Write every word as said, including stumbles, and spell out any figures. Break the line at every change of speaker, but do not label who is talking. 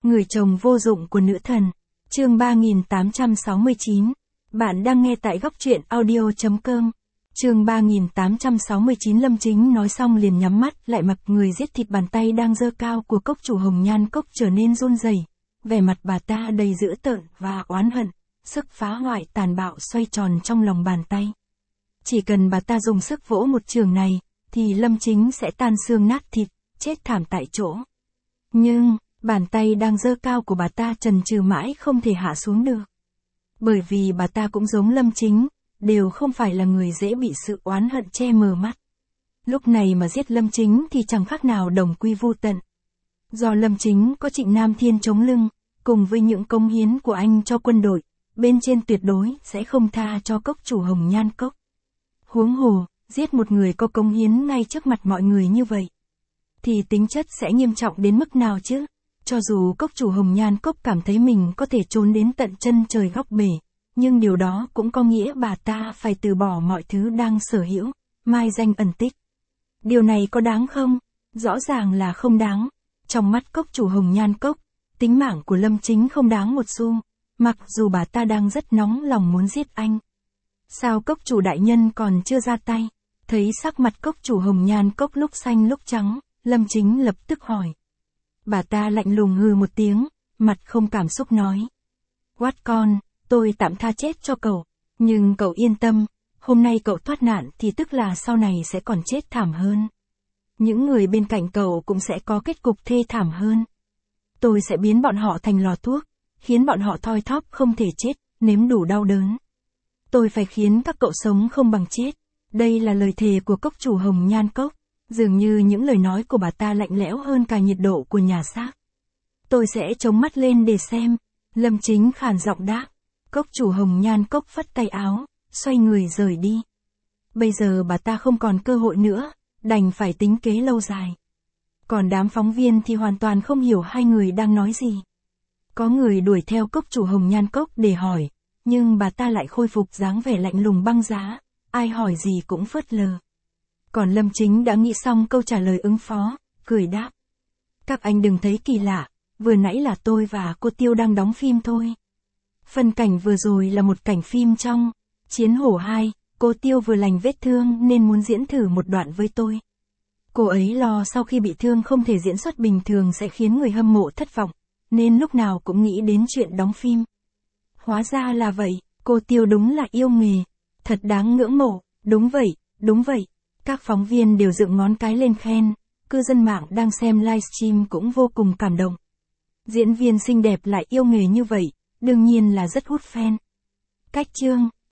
Người chồng vô dụng của nữ thần. Chương ba nghìn tám trăm sáu mươi chín. Bạn đang nghe tại góc truyện audio chấm com. Chương ba nghìn tám trăm sáu mươi chín. Lâm Chính nói xong liền nhắm mắt lại, mặc người giết thịt, bàn tay đang giơ cao của cốc chủ Hồng Nhan Cốc trở nên run rẩy. Vẻ mặt bà ta đầy dữ tợn và oán hận, sức phá hoại tàn bạo xoay tròn trong lòng bàn tay. Chỉ cần bà ta dùng sức vỗ một chưởng này, thì Lâm Chính sẽ tan xương nát thịt, chết thảm tại chỗ. Nhưng, bàn tay đang giơ cao của bà ta chần chừ mãi không thể hạ xuống được. Bởi vì bà ta cũng giống Lâm Chính, đều không phải là người dễ bị sự oán hận che mờ mắt. Lúc này mà giết Lâm Chính thì chẳng khác nào đồng quy vu tận. Do Lâm Chính có Trịnh Nam Thiên chống lưng, cùng với những cống hiến của anh cho quân đội, bên trên tuyệt đối sẽ không tha cho cốc chủ Hồng Nhan Cốc. Huống hồ, giết một người có cống hiến ngay trước mặt mọi người như vậy, thì tính chất sẽ nghiêm trọng đến mức nào chứ? Cho dù cốc chủ Hồng Nhan Cốc cảm thấy mình có thể trốn đến tận chân trời góc bể, nhưng điều đó cũng có nghĩa bà ta phải từ bỏ mọi thứ đang sở hữu, mai danh ẩn tích. Điều này có đáng không? Rõ ràng là không đáng. Trong mắt cốc chủ Hồng Nhan Cốc, tính mạng của Lâm Chính không đáng một xu, mặc dù bà ta đang rất nóng lòng muốn giết anh. Sao cốc chủ đại nhân còn chưa ra tay? Thấy sắc mặt cốc chủ Hồng Nhan Cốc lúc xanh lúc trắng, Lâm Chính lập tức hỏi. Bà ta lạnh lùng hừ một tiếng, mặt không cảm xúc nói. Quát con, tôi tạm tha chết cho cậu, nhưng cậu yên tâm, hôm nay cậu thoát nạn thì tức là sau này sẽ còn chết thảm hơn. Những người bên cạnh cậu cũng sẽ có kết cục thê thảm hơn. Tôi sẽ biến bọn họ thành lò thuốc, khiến bọn họ thoi thóp không thể chết, nếm đủ đau đớn. Tôi phải khiến các cậu sống không bằng chết. Đây là lời thề của cốc chủ Hồng Nhan Cốc. Dường như những lời nói của bà ta lạnh lẽo hơn cả nhiệt độ của nhà xác. Tôi sẽ chống mắt lên để xem. Lâm Chính khàn giọng đáp. Cốc chủ Hồng Nhan Cốc phất tay áo, xoay người rời đi. Bây giờ bà ta không còn cơ hội nữa, đành phải tính kế lâu dài. Còn đám phóng viên thì hoàn toàn không hiểu hai người đang nói gì. Có người đuổi theo cốc chủ Hồng Nhan Cốc để hỏi, nhưng bà ta lại khôi phục dáng vẻ lạnh lùng băng giá, ai hỏi gì cũng phớt lờ. Còn Lâm Chính đã nghĩ xong câu trả lời ứng phó, cười đáp. Các anh đừng thấy kỳ lạ, vừa nãy là tôi và cô Tiêu đang đóng phim thôi. Phân cảnh vừa rồi là một cảnh phim trong Chiến Hổ hai, cô Tiêu vừa lành vết thương nên muốn diễn thử một đoạn với tôi. Cô ấy lo sau khi bị thương không thể diễn xuất bình thường sẽ khiến người hâm mộ thất vọng, nên lúc nào cũng nghĩ đến chuyện đóng phim. Hóa ra là vậy, cô Tiêu đúng là yêu nghề, thật đáng ngưỡng mộ, đúng vậy, đúng vậy. Các phóng viên đều dựng ngón cái lên khen, cư dân mạng đang xem livestream cũng vô cùng cảm động. Diễn viên xinh đẹp lại yêu nghề như vậy, đương nhiên là rất hút fan. Cách chương